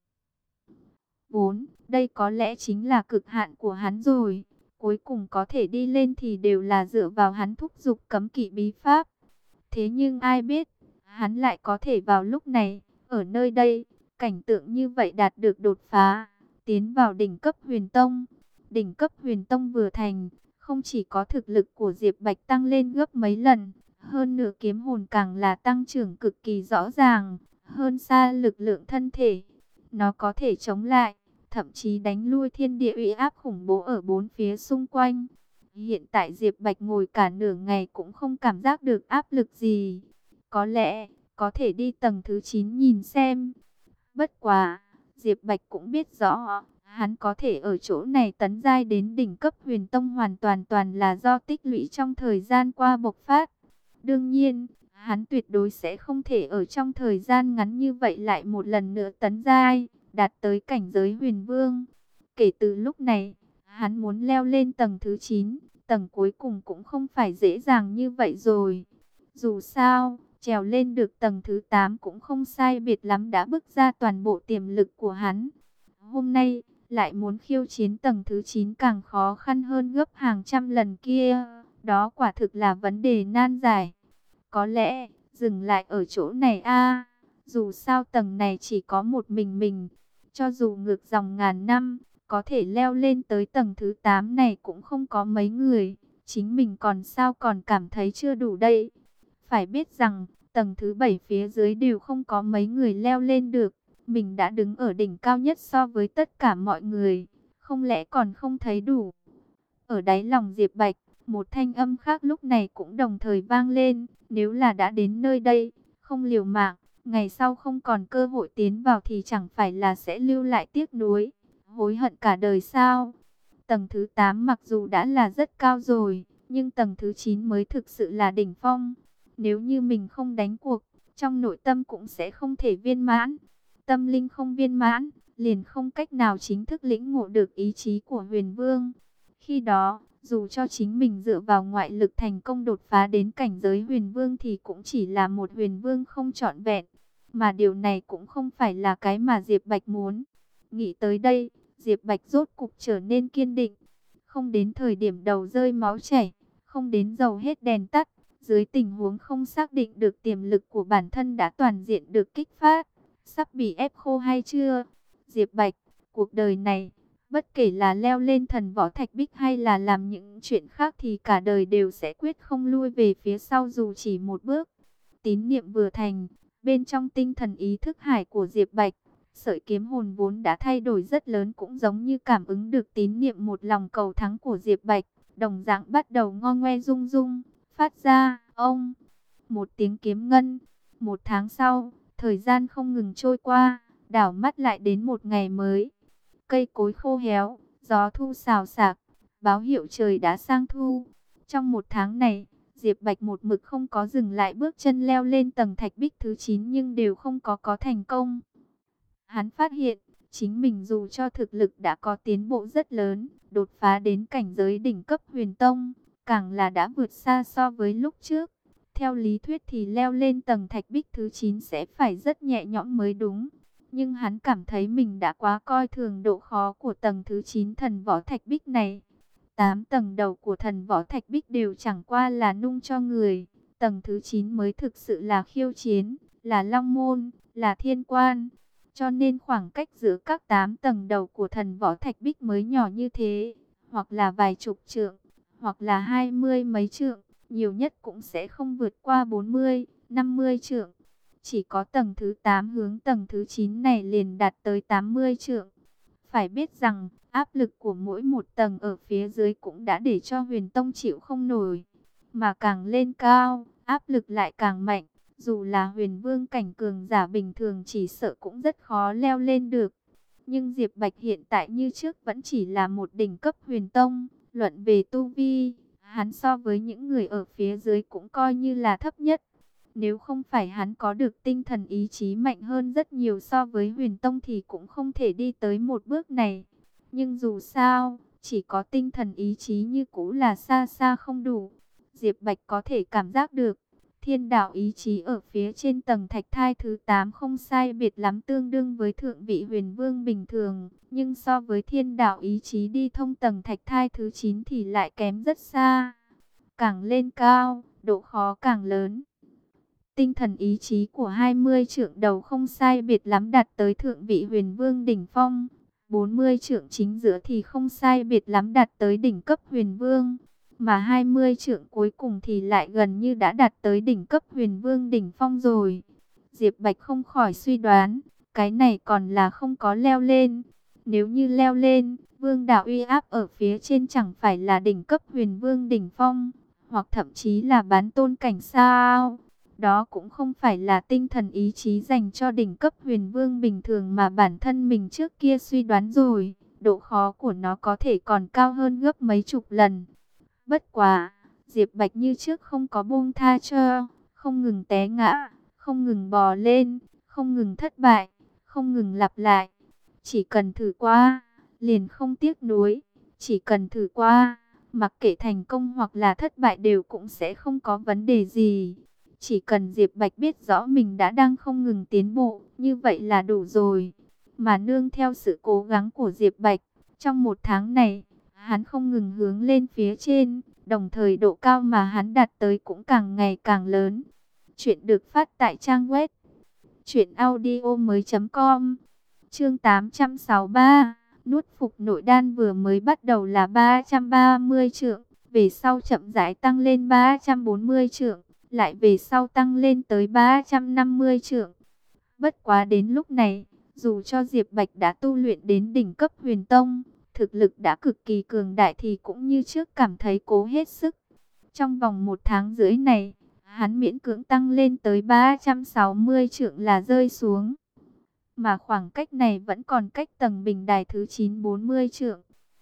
4. Đây có lẽ chính là cực hạn của hắn rồi. Cuối cùng có thể đi lên thì đều là dựa vào hắn thúc giục cấm kỵ bí pháp. Thế nhưng ai biết, hắn lại có thể vào lúc này, ở nơi đây, cảnh tượng như vậy đạt được đột phá, tiến vào đỉnh cấp Huyền Tông. Đỉnh cấp Huyền Tông vừa thành, không chỉ có thực lực của Diệp Bạch tăng lên gấp mấy lần, hơn nữa kiếm hồn càng là tăng trưởng cực kỳ rõ ràng, hơn xa lực lượng thân thể. Nó có thể chống lại, thậm chí đánh lui thiên địa uy áp khủng bố ở bốn phía xung quanh. Hiện tại Diệp Bạch ngồi cả nửa ngày cũng không cảm giác được áp lực gì. Có lẽ, có thể đi tầng thứ 9 nhìn xem. Bất quá, Diệp Bạch cũng biết rõ, hắn có thể ở chỗ này tấn giai đến đỉnh cấp Huyền Tông hoàn toàn là do tích lũy trong thời gian qua bộc phát. Đương nhiên, hắn tuyệt đối sẽ không thể ở trong thời gian ngắn như vậy lại một lần nữa tấn giai, đạt tới cảnh giới Huyền Vương. Kể từ lúc này, hắn muốn leo lên tầng thứ 9, tầng cuối cùng cũng không phải dễ dàng như vậy rồi. Dù sao, trèo lên được tầng thứ 8 cũng không sai biệt lắm đã bước ra toàn bộ tiềm lực của hắn. Hôm nay, lại muốn khiêu chiến tầng thứ 9 càng khó khăn hơn gấp hàng trăm lần kia. Đó quả thực là vấn đề nan giải. Có lẽ, dừng lại ở chỗ này a. Dù sao tầng này chỉ có một mình. Cho dù ngược dòng ngàn năm, có thể leo lên tới tầng thứ 8 này cũng không có mấy người. Chính mình còn sao còn cảm thấy chưa đủ đây. Phải biết rằng, Tầng thứ 7 phía dưới đều không có mấy người leo lên được. Mình đã đứng ở đỉnh cao nhất so với tất cả mọi người. Không lẽ còn không thấy đủ? Ở đáy lòng Diệp Bạch, một thanh âm khác lúc này cũng đồng thời vang lên. Nếu là đã đến nơi đây, không liều mạng, ngày sau không còn cơ hội tiến vào thì chẳng phải là sẽ lưu lại tiếc nuối, hối hận cả đời sao? Tầng thứ 8 mặc dù đã là rất cao rồi, nhưng tầng thứ 9 mới thực sự là đỉnh phong. Nếu như mình không đánh cuộc, trong nội tâm cũng sẽ không thể viên mãn. Tâm linh không viên mãn, liền không cách nào chính thức lĩnh ngộ được ý chí của Huyền Vương. Khi đó, dù cho chính mình dựa vào ngoại lực thành công đột phá đến cảnh giới Huyền Vương thì cũng chỉ là một Huyền Vương không trọn vẹn. Mà điều này cũng không phải là cái mà Diệp Bạch muốn. Nghĩ tới đây, Diệp Bạch rốt cục trở nên kiên định. Không đến thời điểm đầu rơi máu chảy, không đến dầu hết đèn tắt. Dưới tình huống không xác định được tiềm lực của bản thân đã toàn diện được kích phát, sắp bị ép khô hay chưa? Diệp Bạch, cuộc đời này, bất kể là leo lên thần võ thạch bích hay là làm những chuyện khác thì cả đời đều sẽ quyết không lui về phía sau dù chỉ một bước. Tín niệm vừa thành, bên trong tinh thần ý thức hải của Diệp Bạch, sợi kiếm hồn vốn đã thay đổi rất lớn cũng giống như cảm ứng được tín niệm một lòng cầu thắng của Diệp Bạch, đồng dạng bắt đầu ngo ngoe rung rung, phát ra, ông, một tiếng kiếm ngân. Một tháng sau, thời gian không ngừng trôi qua, đảo mắt lại đến một ngày mới. Cây cối khô héo, gió thu xào xạc, báo hiệu trời đã sang thu. Trong một tháng này, Diệp Bạch một mực không có dừng lại bước chân leo lên tầng thạch bích thứ 9 nhưng đều không có thành công. Hắn phát hiện, chính mình dù cho thực lực đã có tiến bộ rất lớn, đột phá đến cảnh giới đỉnh cấp huyền tông, càng là đã vượt xa so với lúc trước. Theo lý thuyết thì leo lên tầng thạch bích thứ 9 sẽ phải rất nhẹ nhõm mới đúng. Nhưng hắn cảm thấy mình đã quá coi thường độ khó của tầng thứ 9 thần võ thạch bích này. 8 tầng đầu của thần võ thạch bích đều chẳng qua là nung cho người. Tầng thứ 9 mới thực sự là khiêu chiến, là long môn, là thiên quan. Cho nên khoảng cách giữa các 8 tầng đầu của thần võ thạch bích mới nhỏ như thế. Hoặc là vài chục trượng, hoặc là 20 mấy trượng. Nhiều nhất cũng sẽ không vượt qua 40, 50 trượng. Chỉ có tầng thứ 8 hướng tầng thứ 9 này liền đạt tới 80 trượng. Phải biết rằng, áp lực của mỗi một tầng ở phía dưới cũng đã để cho Huyền Tông chịu không nổi. Mà càng lên cao, áp lực lại càng mạnh. Dù là Huyền Vương cảnh cường giả bình thường chỉ sợ cũng rất khó leo lên được. Nhưng Diệp Bạch hiện tại như trước vẫn chỉ là một đỉnh cấp Huyền Tông. Luận về tu vi, hắn so với những người ở phía dưới cũng coi như là thấp nhất. Nếu không phải hắn có được tinh thần ý chí mạnh hơn rất nhiều so với Huyền Tông thì cũng không thể đi tới một bước này. Nhưng dù sao, chỉ có tinh thần ý chí như cũ là xa xa không đủ. Diệp Bạch có thể cảm giác được, thiên đạo ý chí ở phía trên tầng thạch thai thứ 8 không sai biệt lắm tương đương với thượng vị Huyền Vương bình thường. Nhưng so với thiên đạo ý chí đi thông tầng thạch thai thứ 9 thì lại kém rất xa. Càng lên cao, độ khó càng lớn. Tinh thần ý chí của 20 trượng đầu không sai biệt lắm đạt tới thượng vị Huyền Vương đỉnh phong. 40 trượng chính giữa thì không sai biệt lắm đạt tới đỉnh cấp Huyền Vương. Mà 20 trượng cuối cùng thì lại gần như đã đạt tới đỉnh cấp Huyền Vương đỉnh phong rồi. Diệp Bạch không khỏi suy đoán, cái này còn là không có leo lên. Nếu như leo lên, Vương đạo uy áp ở phía trên chẳng phải là đỉnh cấp Huyền Vương đỉnh phong, hoặc thậm chí là bán tôn cảnh sao? Đó cũng không phải là tinh thần ý chí dành cho đỉnh cấp Huyền Vương bình thường mà bản thân mình trước kia suy đoán rồi. Độ khó của nó có thể còn cao hơn gấp mấy chục lần. Bất quá, Diệp Bạch như trước không có buông tha cho, không ngừng té ngã, không ngừng bò lên, không ngừng thất bại, không ngừng lặp lại. Chỉ cần thử qua, liền không tiếc nuối. Chỉ cần thử qua, mặc kệ thành công hoặc là thất bại đều cũng sẽ không có vấn đề gì. Chỉ cần Diệp Bạch biết rõ mình đã đang không ngừng tiến bộ, như vậy là đủ rồi. Mà nương theo sự cố gắng của Diệp Bạch, trong một tháng này, hắn không ngừng hướng lên phía trên, đồng thời độ cao mà hắn đạt tới cũng càng ngày càng lớn. Chuyện được phát tại trang web truyệnaudiomoi.com. Chương 863, nuốt phục nội đan vừa mới bắt đầu là 330 trượng, về sau chậm rãi tăng lên 340 trượng. lại về sau tăng lên tới 350 trượng. Bất quá đến lúc này, dù cho Diệp Bạch đã tu luyện đến đỉnh cấp huyền tông, thực lực đã cực kỳ cường đại thì cũng như trước cảm thấy cố hết sức. Trong vòng 1 tháng rưỡi này, hắn miễn cưỡng tăng lên tới 360 trượng là rơi xuống. Mà khoảng cách này vẫn còn cách tầng bình đài thứ 9 40 trượng.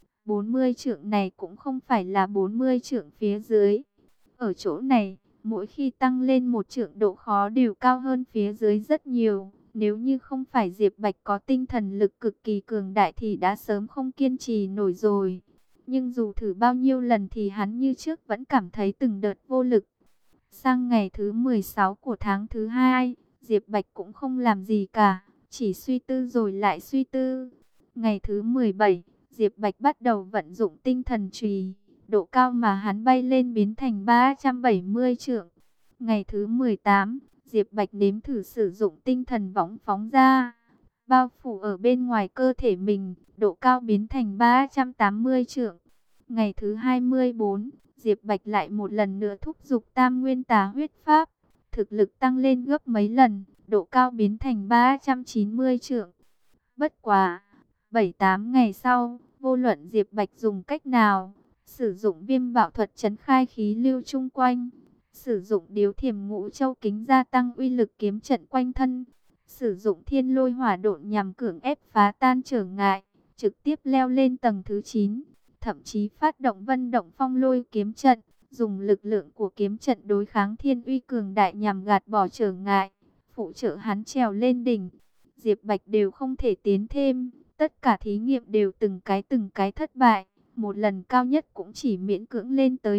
40 trượng này cũng không phải là 40 trượng phía dưới. Ở chỗ này, mỗi khi tăng lên 1 trượng độ khó đều cao hơn phía dưới rất nhiều. Nếu như không phải Diệp Bạch có tinh thần lực cực kỳ cường đại thì đã sớm không kiên trì nổi rồi. Nhưng dù thử bao nhiêu lần thì hắn như trước vẫn cảm thấy từng đợt vô lực. Sang ngày thứ 16 của tháng thứ 2, Diệp Bạch cũng không làm gì cả, chỉ suy tư rồi lại suy tư. Ngày thứ 17, Diệp Bạch bắt đầu vận dụng tinh thần chùy, độ cao mà hắn bay lên biến thành 370 trượng. Ngày thứ 18, Diệp Bạch nếm thử sử dụng tinh thần võng phóng ra, bao phủ ở bên ngoài cơ thể mình, độ cao biến thành 380 trượng. Ngày thứ 24, Diệp Bạch lại một lần nữa thúc giục Tam Nguyên Tà Huyết Pháp, thực lực tăng lên gấp mấy lần, độ cao biến thành 390 trượng. Bất quá, 7-8 ngày sau, vô luận Diệp Bạch dùng cách nào, sử dụng Viêm Bạo Thuật trấn khai khí lưu chung quanh, sử dụng Điếu Thiểm Ngũ Châu Kính gia tăng uy lực kiếm trận quanh thân, sử dụng Thiên Lôi Hỏa Độn nhằm cưỡng ép phá tan trở ngại, trực tiếp leo lên tầng thứ 9, thậm chí phát động Vân Động Phong Lôi kiếm trận, dùng lực lượng của kiếm trận đối kháng thiên uy cường đại nhằm gạt bỏ trở ngại, phụ trợ hắn trèo lên đỉnh. Diệp Bạch đều không thể tiến thêm, tất cả thí nghiệm đều từng cái thất bại. Một lần cao nhất cũng chỉ miễn cưỡng lên tới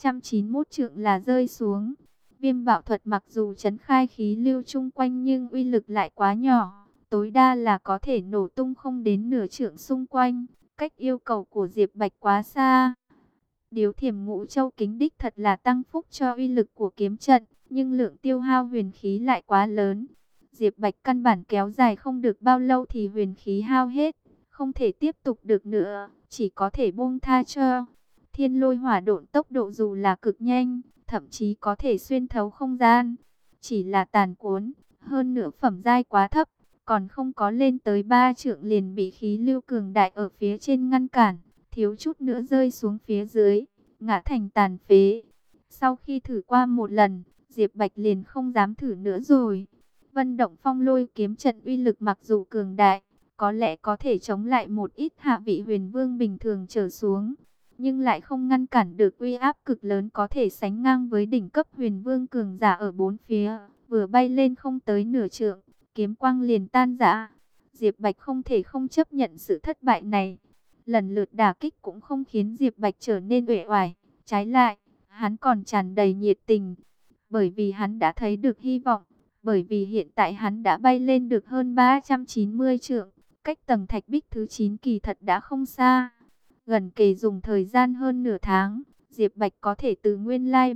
391 trượng là rơi xuống. Viêm Bạo Thuật mặc dù trấn khai khí lưu chung quanh nhưng uy lực lại quá nhỏ, tối đa là có thể nổ tung không đến nửa trượng xung quanh, cách yêu cầu của Diệp Bạch quá xa. Điếu Thiểm Ngũ Châu Kính đích thật là tăng phúc cho uy lực của kiếm trận, nhưng lượng tiêu hao huyền khí lại quá lớn. Diệp Bạch căn bản kéo dài không được bao lâu thì huyền khí hao hết, không thể tiếp tục được nữa, chỉ có thể buông tha cho. Thiên Lôi Hỏa Độn tốc độ dù là cực nhanh, thậm chí có thể xuyên thấu không gian, chỉ là tàn cuốn, hơn nữa phẩm giai quá thấp, còn không có lên tới 3 trượng liền bị khí lưu cường đại ở phía trên ngăn cản, thiếu chút nữa rơi xuống phía dưới, ngã thành tàn phế. Sau khi thử qua một lần, Diệp Bạch liền không dám thử nữa rồi. Vân Động Phong Lôi kiếm trận uy lực mặc dù cường đại, có lẽ có thể chống lại một ít hạ vị huyền vương bình thường trở xuống, nhưng lại không ngăn cản được uy áp cực lớn có thể sánh ngang với đỉnh cấp huyền vương cường giả ở bốn phía. Vừa bay lên không tới nửa trượng, kiếm quang liền tan rã. Diệp Bạch không thể không chấp nhận sự thất bại này. Lần lượt đả kích cũng không khiến Diệp Bạch trở nên uể oải, trái lại, hắn còn tràn đầy nhiệt tình, bởi vì hắn đã thấy được hy vọng, bởi vì hiện tại hắn đã bay lên được hơn 390 trượng, cách tầng thạch bích thứ 9 kỳ thật đã không xa. Gần kề dùng thời gian hơn nửa tháng, Diệp Bạch có thể từ nguyên lai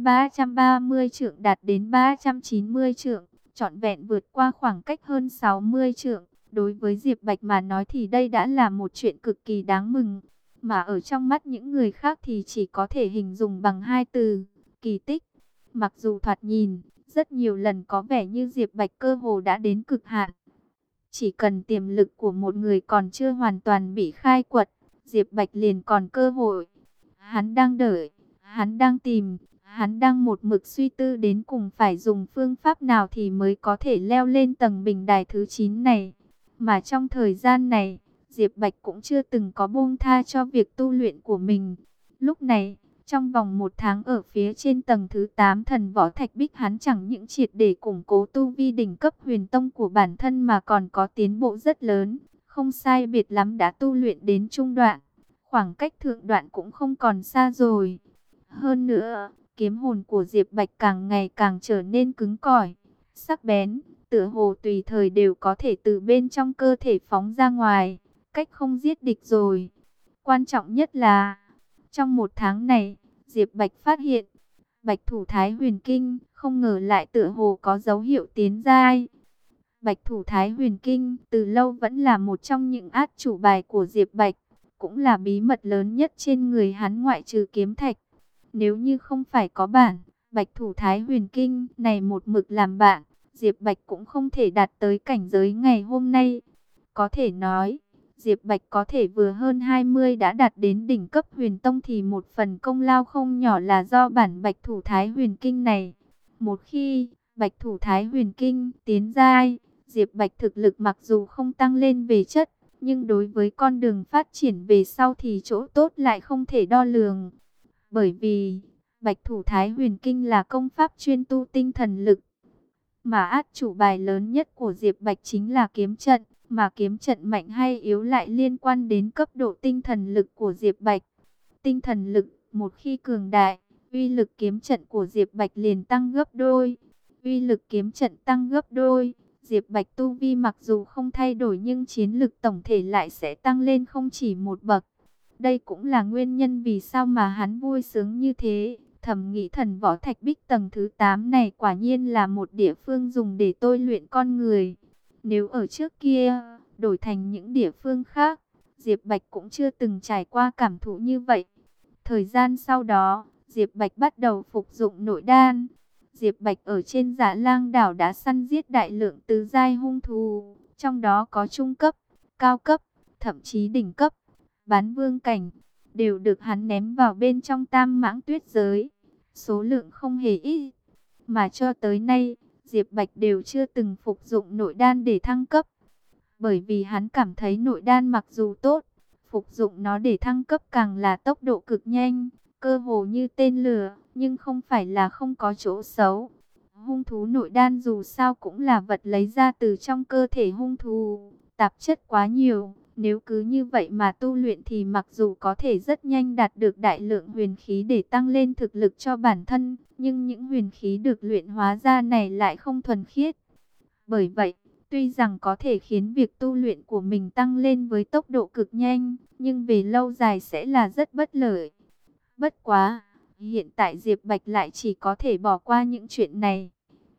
330 trượng đạt đến 390 trượng, trọn vẹn vượt qua khoảng cách hơn 60 trượng. Đối với Diệp Bạch mà nói thì đây đã là một chuyện cực kỳ đáng mừng, mà ở trong mắt những người khác thì chỉ có thể hình dung bằng hai từ, kỳ tích. Mặc dù thoạt nhìn, rất nhiều lần có vẻ như Diệp Bạch cơ hồ đã đến cực hạn. Chỉ cần tiềm lực của một người còn chưa hoàn toàn bị khai quật, Diệp Bạch liền còn cơ hội. Hắn đang đợi, hắn đang tìm, hắn đang một mực suy tư đến cùng phải dùng phương pháp nào thì mới có thể leo lên tầng bình đài thứ 9 này. Mà trong thời gian này, Diệp Bạch cũng chưa từng có buông tha cho việc tu luyện của mình. Lúc này, trong vòng 1 tháng ở phía trên tầng thứ 8 thần võ thạch bích, hắn chẳng những triệt để củng cố tu vi đỉnh cấp huyền tông của bản thân mà còn có tiến bộ rất lớn. Không sai biệt lắm đã tu luyện đến trung đoạn, khoảng cách thượng đoạn cũng không còn xa rồi. Hơn nữa, kiếm hồn của Diệp Bạch càng ngày càng trở nên cứng cỏi, sắc bén, tựa hồ tùy thời đều có thể từ bên trong cơ thể phóng ra ngoài, cách không giết địch rồi. Quan trọng nhất là, trong 1 tháng này, Diệp Bạch phát hiện, Bạch Thủ Thái Huyền Kinh không ngờ lại tựa hồ có dấu hiệu tiến giai. Bạch Thủ Thái Huyền Kinh từ lâu vẫn là một trong những át chủ bài của Diệp Bạch, cũng là bí mật lớn nhất trên người hắn ngoại trừ kiếm thạch. Nếu như không phải có bản Bạch thủ Thái Huyền Kinh này một mực làm bạn, Diệp Bạch cũng không thể đạt tới cảnh giới ngày hôm nay. Có thể nói, Diệp Bạch có thể vừa hơn 20 đã đạt đến đỉnh cấp huyền tông thì một phần công lao không nhỏ là do bản Bạch thủ Thái Huyền Kinh này. Một khi Bạch thủ Thái Huyền Kinh tiến giai, Diệp Bạch thực lực mặc dù không tăng lên về chất, nhưng đối với con đường phát triển về sau thì chỗ tốt lại không thể đo lường. Bởi vì Bạch thủ Thái Huyền Kinh là công pháp chuyên tu tinh thần lực, mà át chủ bài lớn nhất của Diệp Bạch chính là kiếm trận, mà kiếm trận mạnh hay yếu lại liên quan đến cấp độ tinh thần lực của Diệp Bạch. Tinh thần lực một khi cường đại, uy lực kiếm trận của Diệp Bạch liền tăng gấp đôi. Uy lực kiếm trận tăng gấp đôi, Diệp Bạch tu vi mặc dù không thay đổi nhưng chiến lực tổng thể lại sẽ tăng lên không chỉ một bậc. Đây cũng là nguyên nhân vì sao mà hắn vui sướng như thế. Thầm nghĩ thần võ thạch bích tầng thứ 8 này quả nhiên là một địa phương dùng để tôi luyện con người. Nếu ở trước kia, đổi thành những địa phương khác, Diệp Bạch cũng chưa từng trải qua cảm thụ như vậy. Thời gian sau đó, Diệp Bạch bắt đầu phục dụng nội đan. Diệp Bạch ở trên Dạ Lang đảo đã săn giết đại lượng tứ giai hung thú, trong đó có trung cấp, cao cấp, thậm chí đỉnh cấp, bán vương cảnh, đều được hắn ném vào bên trong Tam Mãng Tuyết giới. Số lượng không hề ít, mà cho tới nay, Diệp Bạch đều chưa từng phục dụng nội đan để thăng cấp. Bởi vì hắn cảm thấy nội đan mặc dù tốt, phục dụng nó để thăng cấp càng là tốc độ cực nhanh, cơ hồ như tên lửa, nhưng không phải là không có chỗ xấu. Hung thú nội đan dù sao cũng là vật lấy ra từ trong cơ thể hung thú, tạp chất quá nhiều. Nếu cứ như vậy mà tu luyện thì mặc dù có thể rất nhanh đạt được đại lượng huyền khí để tăng lên thực lực cho bản thân, nhưng những huyền khí được luyện hóa ra này lại không thuần khiết. Bởi vậy, tuy rằng có thể khiến việc tu luyện của mình tăng lên với tốc độ cực nhanh, nhưng về lâu dài sẽ là rất bất lợi. Bất quá, hiện tại Diệp Bạch lại chỉ có thể bỏ qua những chuyện này,